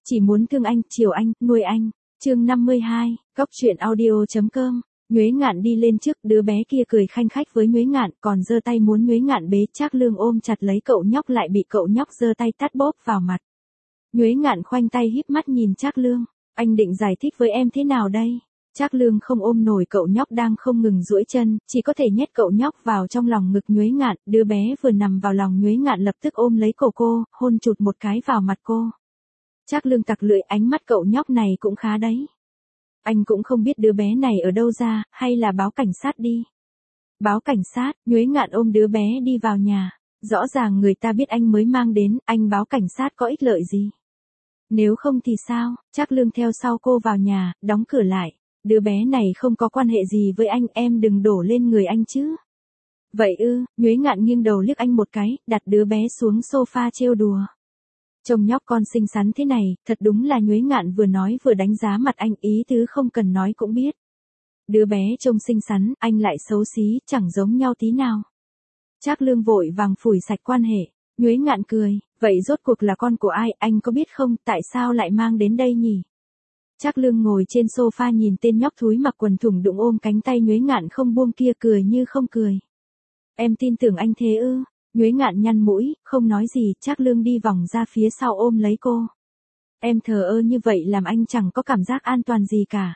Chỉ muốn thương anh, chiều anh, nuôi anh. Chương 52, Góc truyện audio.com. Nhuế Ngạn đi lên trước, đứa bé kia cười khanh khách với Nhuế Ngạn, còn giơ tay muốn Nhuế Ngạn bế. Trác Lương ôm chặt lấy cậu nhóc lại bị cậu nhóc giơ tay tát bóp vào mặt. Nhuế Ngạn khoanh tay híp mắt nhìn Trác Lương, anh định giải thích với em thế nào đây? Trác Lương không ôm nổi cậu nhóc đang không ngừng duỗi chân, chỉ có thể nhét cậu nhóc vào trong lòng ngực Nhuế Ngạn. Đứa bé vừa nằm vào lòng Nhuế Ngạn lập tức ôm lấy cổ cô, hôn chụt một cái vào mặt cô. Trác Lương tặc lưỡi, ánh mắt cậu nhóc này cũng khá đấy. Anh cũng không biết đứa bé này ở đâu ra, hay là báo cảnh sát đi. Báo cảnh sát, Nhuế Ngạn ôm đứa bé đi vào nhà. Rõ ràng người ta biết anh mới mang đến, anh báo cảnh sát có ích lợi gì? Nếu không thì sao? Trác Lương theo sau cô vào nhà, đóng cửa lại. Đứa bé này không có quan hệ gì với anh, em đừng đổ lên người anh chứ. Vậy ư? Nhuế Ngạn nghiêng đầu liếc anh một cái, đặt đứa bé xuống sofa trêu đùa. Trông nhóc con xinh xắn thế này, thật đúng là Nhuế Ngạn vừa nói vừa đánh giá mặt anh, ý tứ không cần nói cũng biết. Đứa bé trông xinh xắn, anh lại xấu xí, chẳng giống nhau tí nào. Trác Lương vội vàng phủi sạch quan hệ. Nhuế Ngạn cười, vậy rốt cuộc là con của ai, anh có biết không, tại sao lại mang đến đây nhỉ? Trác Lương ngồi trên sofa nhìn tên nhóc thúi mặc quần thủng đụng ôm cánh tay Nhuế Ngạn không buông kia, cười như không cười. Em tin tưởng anh thế ư? Nhuế Ngạn nhăn mũi, không nói gì. Trác Lương đi vòng ra phía sau ôm lấy cô. Em thờ ơ như vậy làm anh chẳng có cảm giác an toàn gì cả.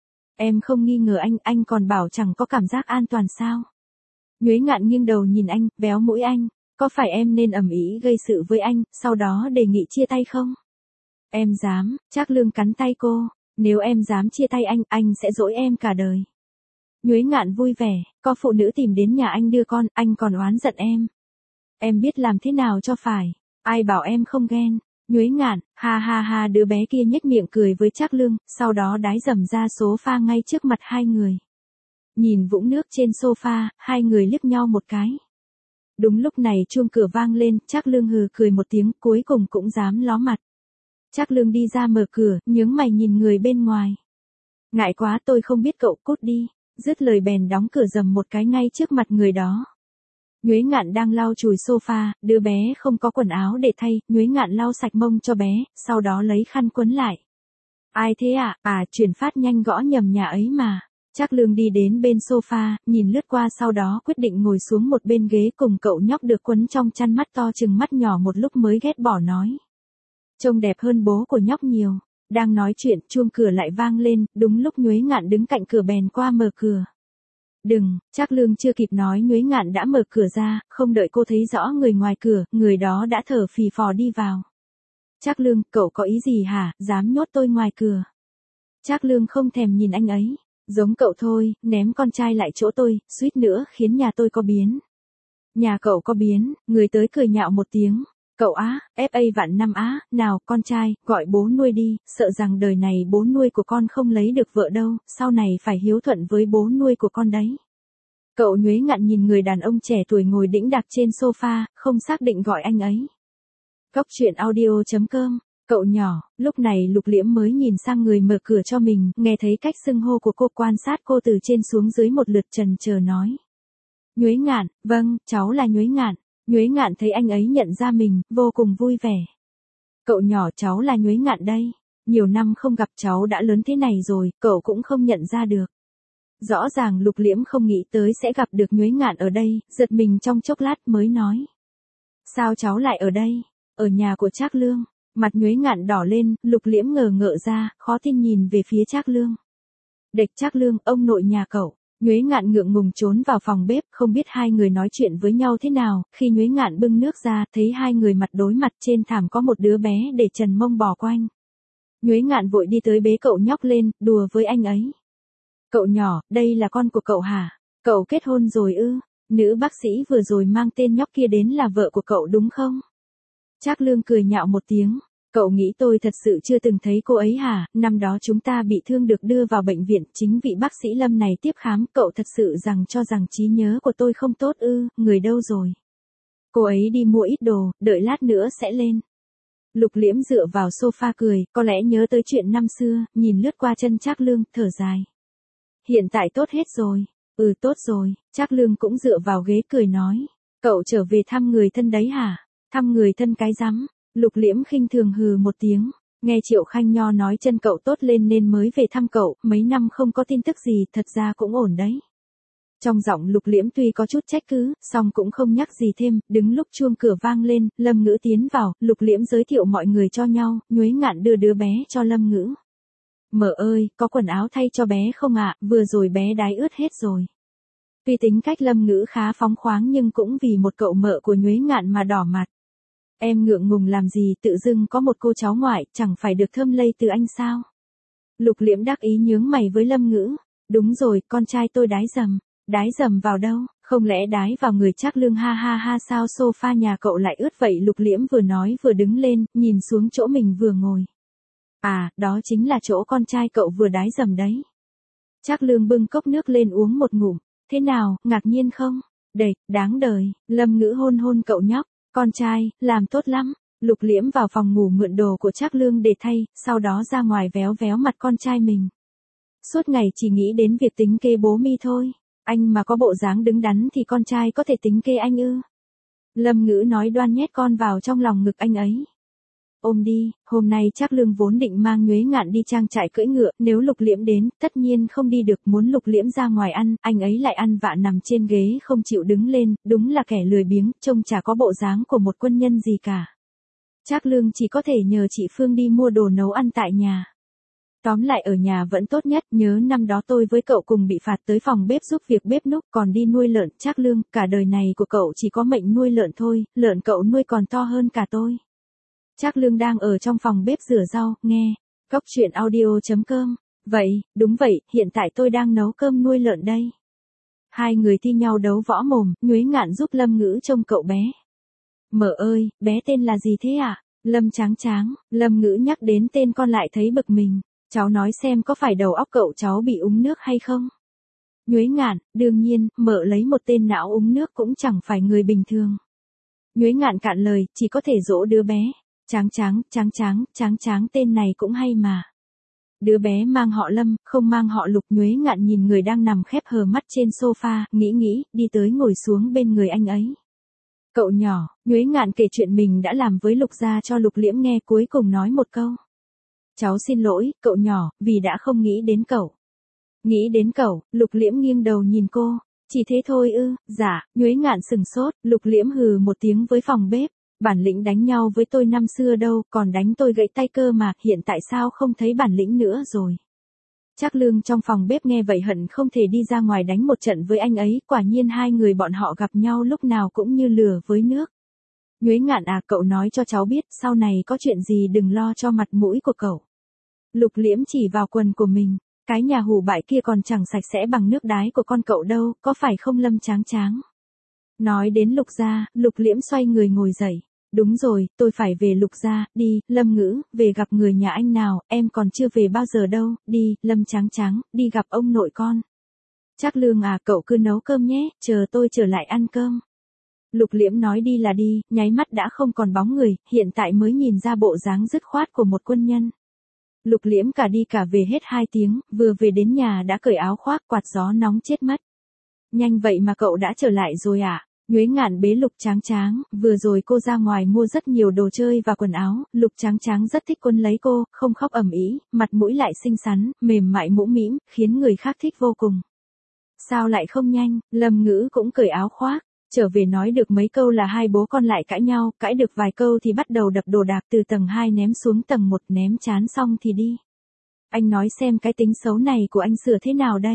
Em không nghi ngờ anh còn bảo chẳng có cảm giác an toàn sao? Nhuế Ngạn nghiêng đầu nhìn anh, véo mũi anh. Có phải em nên ầm ĩ gây sự với anh, sau đó đề nghị chia tay không? Em dám? Trác Lương cắn tay cô. Nếu em dám chia tay anh sẽ dỗi em cả đời. Nhuế Ngạn vui vẻ, có phụ nữ tìm đến nhà anh đưa con, anh còn oán giận em. Em biết làm thế nào cho phải. Ai bảo em không ghen. Nhuế Ngạn, ha ha ha, đứa bé kia nhếch miệng cười với Trác Lương, sau đó đái dầm ra sofa ngay trước mặt hai người. Nhìn vũng nước trên sofa, hai người liếc nhau một cái. Đúng lúc này chuông cửa vang lên, Trác Lương hừ cười một tiếng, cuối cùng cũng dám ló mặt. Trác Lương đi ra mở cửa, nhướng mày nhìn người bên ngoài. Ngại quá, tôi không biết, cậu cút đi. Dứt lời bèn đóng cửa rầm một cái ngay trước mặt người đó. Nhuế Ngạn đang lau chùi sofa, đứa bé không có quần áo để thay, Nhuế Ngạn lau sạch mông cho bé, sau đó lấy khăn quấn lại. Ai thế ạ? Chuyển phát nhanh gõ nhầm nhà ấy mà. Trác Lương đi đến bên sofa, nhìn lướt qua sau đó quyết định ngồi xuống một bên ghế cùng cậu nhóc được quấn trong chăn, mắt to chừng mắt nhỏ một lúc mới ghét bỏ nói. Trông đẹp hơn bố của nhóc nhiều. Đang nói chuyện, chuông cửa lại vang lên, đúng lúc Nhuế Ngạn đứng cạnh cửa bèn qua mở cửa. Đừng, Trác Lương chưa kịp nói Nhuế Ngạn đã mở cửa ra, không đợi cô thấy rõ người ngoài cửa, người đó đã thở phì phò đi vào. Trác Lương, cậu có ý gì hả, dám nhốt tôi ngoài cửa? Trác Lương không thèm nhìn anh ấy. Giống cậu thôi, ném con trai lại chỗ tôi, suýt nữa khiến nhà tôi có biến. Nhà cậu có biến, người tới cười nhạo một tiếng. Cậu á, FA vạn năm á, nào, con trai, gọi bố nuôi đi, sợ rằng đời này bố nuôi của con không lấy được vợ đâu, sau này phải hiếu thuận với bố nuôi của con đấy. Cậu Nhuế Ngạn nhìn người đàn ông trẻ tuổi ngồi đĩnh đạc trên sofa, không xác định gọi anh ấy. Góc truyện audio.com. Cậu nhỏ, lúc này Lục Liễm mới nhìn sang người mở cửa cho mình, nghe thấy cách xưng hô của cô, quan sát cô từ trên xuống dưới một lượt, chần chờ nói. Nhuế Ngạn, vâng, cháu là Nhuế Ngạn. Nhuế Ngạn thấy anh ấy nhận ra mình, vô cùng vui vẻ. Cậu nhỏ, cháu là Nhuế Ngạn đây. Nhiều năm không gặp, cháu đã lớn thế này rồi, cậu cũng không nhận ra được. Rõ ràng Lục Liễm không nghĩ tới sẽ gặp được Nhuế Ngạn ở đây, giật mình trong chốc lát mới nói. Sao cháu lại ở đây? Ở nhà của Trác Lương. Mặt Nhuế Ngạn đỏ lên, Lục Liễm ngờ ngợ ra, khó tin nhìn về phía Trác Lương. Địch Trác Lương, ông nội nhà cậu. Nhuế Ngạn ngượng ngùng trốn vào phòng bếp, không biết hai người nói chuyện với nhau thế nào, khi Nhuế Ngạn bưng nước ra, thấy hai người mặt đối mặt, trên thảm có một đứa bé để trần mông bò quanh. Nhuế Ngạn vội đi tới bế cậu nhóc lên, đùa với anh ấy. Cậu nhỏ, đây là con của cậu hả? Cậu kết hôn rồi ư? Nữ bác sĩ vừa rồi mang tên nhóc kia đến là vợ của cậu đúng không? Trác Lương cười nhạo một tiếng. Cậu nghĩ tôi thật sự chưa từng thấy cô ấy hả? Năm đó chúng ta bị thương được đưa vào bệnh viện, chính vị bác sĩ Lâm này tiếp khám, cậu thật sự cho rằng trí nhớ của tôi không tốt ư? Người đâu rồi? Cô ấy đi mua ít đồ, đợi lát nữa sẽ lên. Lục Liễm dựa vào sofa cười, có lẽ nhớ tới chuyện năm xưa, nhìn lướt qua chân Trác Lương, thở dài. Hiện tại tốt hết rồi. Tốt rồi. Trác Lương cũng dựa vào ghế cười nói. Cậu trở về thăm người thân đấy hả? Thăm người thân cái rắm. Lục Liễm khinh thường hừ một tiếng. Nghe Triệu Khanh Nho nói chân cậu tốt lên nên mới về thăm cậu, mấy năm không có tin tức gì, thật ra cũng ổn đấy. Trong giọng Lục Liễm tuy có chút trách cứ, song cũng không nhắc gì thêm, đứng lúc chuông cửa vang lên, Lâm Ngữ tiến vào, Lục Liễm giới thiệu mọi người cho nhau, Nhuế Ngạn đưa đứa bé cho Lâm Ngữ. Mợ ơi, có quần áo thay cho bé không ạ, vừa rồi bé đái ướt hết rồi. Tuy tính cách Lâm Ngữ khá phóng khoáng nhưng cũng vì một cậu mợ của Nhuế Ngạn mà đỏ mặt. Em ngượng ngùng làm gì, tự dưng có một cô cháu ngoại, chẳng phải được thơm lây từ anh sao? Lục Liễm đắc ý nhướng mày với Lâm Ngữ. Đúng rồi, con trai tôi đái dầm. Đái dầm vào đâu, không lẽ đái vào người Trác Lương ha ha ha sao sofa nhà cậu lại ướt vậy? Lục Liễm vừa nói vừa đứng lên, nhìn xuống chỗ mình vừa ngồi. À, đó chính là chỗ con trai cậu vừa đái dầm đấy. Trác Lương bưng cốc nước lên uống một ngụm. Thế nào, ngạc nhiên không? Đệt, đáng đời. Lâm Ngữ hôn hôn cậu nhóc. Con trai, làm tốt lắm. Lục Liễm vào phòng ngủ mượn đồ của Trác Lương để thay, sau đó ra ngoài véo véo mặt con trai mình. Suốt ngày chỉ nghĩ đến việc tính kê bố mi thôi. Anh mà có bộ dáng đứng đắn thì con trai có thể tính kê anh ư? Lâm Ngữ nói đoan nhét con vào trong lòng ngực anh ấy. Ôm đi, hôm nay Trác Lương vốn định mang Nhuế Ngạn đi trang trại cưỡi ngựa, nếu Lục Liễm đến, tất nhiên không đi được, muốn Lục Liễm ra ngoài ăn, anh ấy lại ăn vạ nằm trên ghế không chịu đứng lên, đúng là kẻ lười biếng, trông chả có bộ dáng của một quân nhân gì cả. Trác Lương chỉ có thể nhờ chị Phương đi mua đồ nấu ăn tại nhà. Tóm lại ở nhà vẫn tốt nhất, nhớ năm đó tôi với cậu cùng bị phạt tới phòng bếp giúp việc bếp núc, còn đi nuôi lợn. Trác Lương, cả đời này của cậu chỉ có mệnh nuôi lợn thôi, lợn cậu nuôi còn to hơn cả tôi. Trác Lương đang ở trong phòng bếp rửa rau, nghe Cóc Truyện Audio.com. Vậy, đúng vậy, hiện tại tôi đang nấu cơm nuôi lợn đây. Hai người thi nhau đấu võ mồm, Nhuế Ngạn giúp Lâm Ngữ trông cậu bé. Mợ ơi, bé tên là gì thế ạ? Lâm Tráng Tráng. Lâm Ngữ nhắc đến tên con lại thấy bực mình. Cháu nói xem có phải đầu óc cậu cháu bị úng nước hay không? Nhuế Ngạn, đương nhiên, mợ lấy một tên não úng nước cũng chẳng phải người bình thường. Nhuế Ngạn cạn lời, chỉ có thể dỗ đứa bé. Tráng Tráng tên này cũng hay mà. Đứa bé mang họ Lâm, không mang họ Lục. Nhuế Ngạn nhìn người đang nằm khép hờ mắt trên sofa, nghĩ, đi tới ngồi xuống bên người anh ấy. Cậu nhỏ, Nhuế Ngạn kể chuyện mình đã làm với Lục gia cho Lục Liễm nghe, cuối cùng nói một câu. Cháu xin lỗi, cậu nhỏ, vì đã không nghĩ đến cậu. Nghĩ đến cậu, Lục Liễm nghiêng đầu nhìn cô. Chỉ thế thôi ư? Dạ. Nhuế Ngạn sừng sốt, Lục Liễm hừ một tiếng với phòng bếp. Bản lĩnh đánh nhau với tôi năm xưa đâu, còn đánh tôi gãy tay cơ mà, hiện tại sao không thấy bản lĩnh nữa rồi. Trác Lương trong phòng bếp nghe vậy hận không thể đi ra ngoài đánh một trận với anh ấy, quả nhiên hai người bọn họ gặp nhau lúc nào cũng như lửa với nước. Nhuế Ngạn à, cậu nói cho cháu biết, sau này có chuyện gì đừng lo cho mặt mũi của cậu. Lục Liễm chỉ vào quần của mình, cái nhà hủ bại kia còn chẳng sạch sẽ bằng nước đái của con cậu đâu, có phải không Lâm Tráng Tráng? Nói đến Lục gia, Lục Liễm xoay người ngồi dậy. Đúng rồi, tôi phải về Lục gia, đi, Lâm Ngữ, về gặp người nhà anh nào, em còn chưa về bao giờ đâu, đi, Lâm Tráng Tráng, đi gặp ông nội con. Trác Lương à, cậu cứ nấu cơm nhé, chờ tôi trở lại ăn cơm. Lục Liễm nói đi là đi, nháy mắt đã không còn bóng người, hiện tại mới nhìn ra bộ dáng dứt khoát của một quân nhân. Lục Liễm cả đi cả về hết 2 tiếng, vừa về đến nhà đã cởi áo khoác, quạt gió nóng chết mất. Nhanh vậy mà cậu đã trở lại rồi à? Nhuế Ngạn bế Lục Tráng Tráng, vừa rồi cô ra ngoài mua rất nhiều đồ chơi và quần áo, Lục Tráng Tráng rất thích quấn lấy cô, không khóc ầm ĩ, mặt mũi lại xinh xắn, mềm mại mũm mĩm, khiến người khác thích vô cùng. Sao lại không nhanh? Lâm Ngữ cũng cởi áo khoác, trở về nói được mấy câu là hai bố con lại cãi nhau, cãi được vài câu thì bắt đầu đập đồ đạc từ tầng 2 ném xuống tầng 1, ném chán xong thì đi. Anh nói xem cái tính xấu này của anh sửa thế nào đây?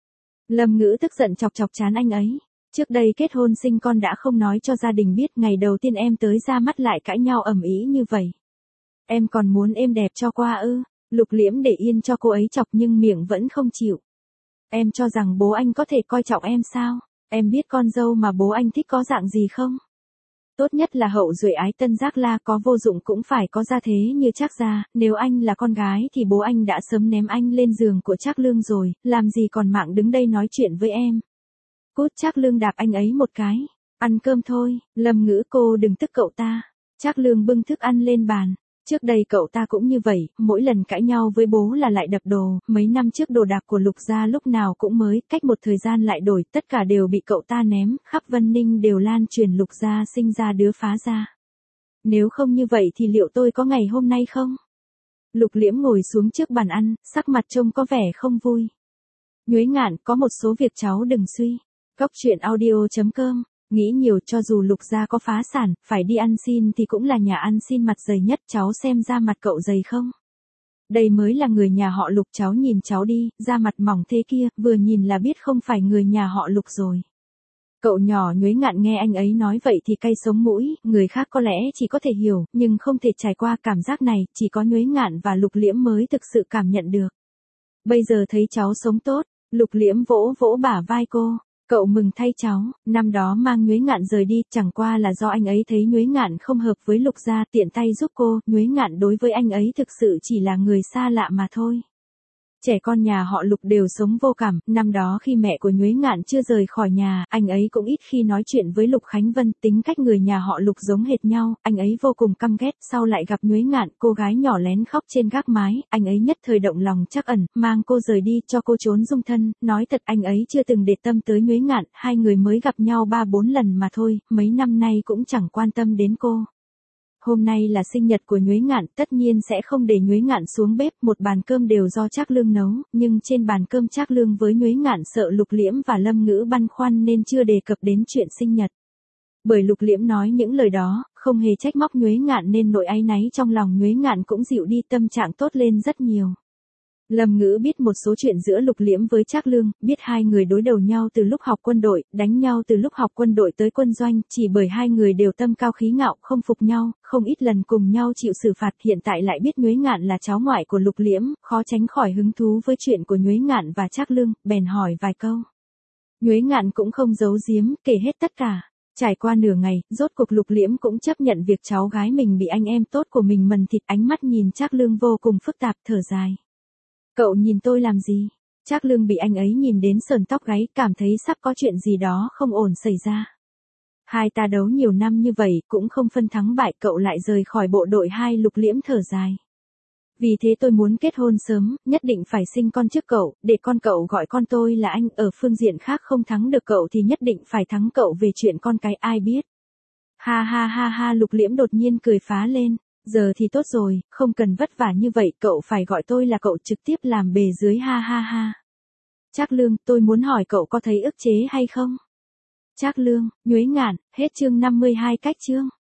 Lâm Ngữ tức giận chọc chọc chán anh ấy. Trước đây kết hôn sinh con đã không nói cho gia đình biết, ngày đầu tiên em tới ra mắt lại cãi nhau ầm ĩ như vậy. Em còn muốn êm đẹp cho qua ư? Lục Liễm để yên cho cô ấy chọc nhưng miệng vẫn không chịu. Em cho rằng bố anh có thể coi trọng em sao? Em biết con dâu mà bố anh thích có dạng gì không? Tốt nhất là hậu duệ ái tân giác la, có vô dụng cũng phải có gia thế như Trác gia, nếu anh là con gái thì bố anh đã sớm ném anh lên giường của Trác Lương rồi, làm gì còn mạng đứng đây nói chuyện với em. Cút. Trác Lương đạp anh ấy một cái. Ăn cơm thôi, Lâm Ngữ cô đừng tức cậu ta. Trác Lương bưng thức ăn lên bàn. Trước đây cậu ta cũng như vậy, mỗi lần cãi nhau với bố là lại đập đồ, mấy năm trước đồ đạc của Lục gia lúc nào cũng mới, cách một thời gian lại đổi, tất cả đều bị cậu ta ném, khắp Vân Ninh đều lan truyền Lục gia sinh ra đứa phá gia. Nếu không như vậy thì liệu tôi có ngày hôm nay không? Lục Liễm ngồi xuống trước bàn ăn, sắc mặt trông có vẻ không vui. Nhuế Ngạn, có một số việc cháu đừng suy. Góc truyện audio.com, nghĩ nhiều, cho dù Lục gia có phá sản, phải đi ăn xin thì cũng là nhà ăn xin mặt dày nhất, cháu xem da mặt cậu dày không? Đây mới là người nhà họ Lục, cháu nhìn cháu đi, da mặt mỏng thế kia, vừa nhìn là biết không phải người nhà họ Lục rồi. Cậu nhỏ Nhuế Ngạn nghe anh ấy nói vậy thì cay sống mũi, người khác có lẽ chỉ có thể hiểu, nhưng không thể trải qua cảm giác này, chỉ có Nhuế Ngạn và Lục Liễm mới thực sự cảm nhận được. Bây giờ thấy cháu sống tốt, Lục Liễm vỗ vỗ bả vai cô. Cậu mừng thay cháu, năm đó mang Nhuế Ngạn rời đi, chẳng qua là do anh ấy thấy Nhuế Ngạn không hợp với Lục gia, tiện tay giúp cô, Nhuế Ngạn đối với anh ấy thực sự chỉ là người xa lạ mà thôi. Trẻ con nhà họ Lục đều sống vô cảm, năm đó khi mẹ của Nhuế Ngạn chưa rời khỏi nhà, anh ấy cũng ít khi nói chuyện với Lục Khánh Vân, tính cách người nhà họ Lục giống hệt nhau, anh ấy vô cùng căm ghét, sau lại gặp Nhuế Ngạn, cô gái nhỏ lén khóc trên gác mái, anh ấy nhất thời động lòng trắc ẩn, mang cô rời đi, cho cô trốn dung thân, nói thật anh ấy chưa từng để tâm tới Nhuế Ngạn, hai người mới gặp nhau 3-4 lần mà thôi, mấy năm nay cũng chẳng quan tâm đến cô. Hôm nay là sinh nhật của Nhuế Ngạn, tất nhiên sẽ không để Nhuế Ngạn xuống bếp, một bàn cơm đều do Trác Lương nấu, nhưng trên bàn cơm Trác Lương với Nhuế Ngạn sợ Lục Liễm và Lâm Ngữ băn khoăn nên chưa đề cập đến chuyện sinh nhật. Bởi Lục Liễm nói những lời đó, không hề trách móc Nhuế Ngạn nên nỗi áy náy trong lòng Nhuế Ngạn cũng dịu đi, tâm trạng tốt lên rất nhiều. Lâm Ngữ biết một số chuyện giữa Lục Liễm với Trác Lương, biết hai người đối đầu nhau từ lúc học quân đội, đánh nhau từ lúc học quân đội tới quân doanh, chỉ bởi hai người đều tâm cao khí ngạo, không phục nhau, không ít lần cùng nhau chịu xử phạt, hiện tại lại biết Nhuế Ngạn là cháu ngoại của Lục Liễm, khó tránh khỏi hứng thú với chuyện của Nhuế Ngạn và Trác Lương, bèn hỏi vài câu. Nhuế Ngạn cũng không giấu giếm, kể hết tất cả. Trải qua nửa ngày, rốt cuộc Lục Liễm cũng chấp nhận việc cháu gái mình bị anh em tốt của mình mần thịt, ánh mắt nhìn Trác Lương vô cùng phức tạp, thở dài. Cậu nhìn tôi làm gì? Trác Lương bị anh ấy nhìn đến sờn tóc gáy, cảm thấy sắp có chuyện gì đó không ổn xảy ra. Hai ta đấu nhiều năm như vậy, cũng không phân thắng bại, cậu lại rời khỏi bộ đội hai. Lục Liễm thở dài. Vì thế tôi muốn kết hôn sớm, nhất định phải sinh con trước cậu, để con cậu gọi con tôi là anh, ở phương diện khác không thắng được cậu thì nhất định phải thắng cậu về chuyện con cái, ai biết. Ha ha ha ha, Lục Liễm đột nhiên cười phá lên. Giờ thì tốt rồi, không cần vất vả như vậy, cậu phải gọi tôi là cậu, trực tiếp làm bề dưới, ha ha ha. Trác Lương, tôi muốn hỏi cậu có thấy ức chế hay không? Trác Lương, Nhuế Ngạn, hết chương 52 cách chương.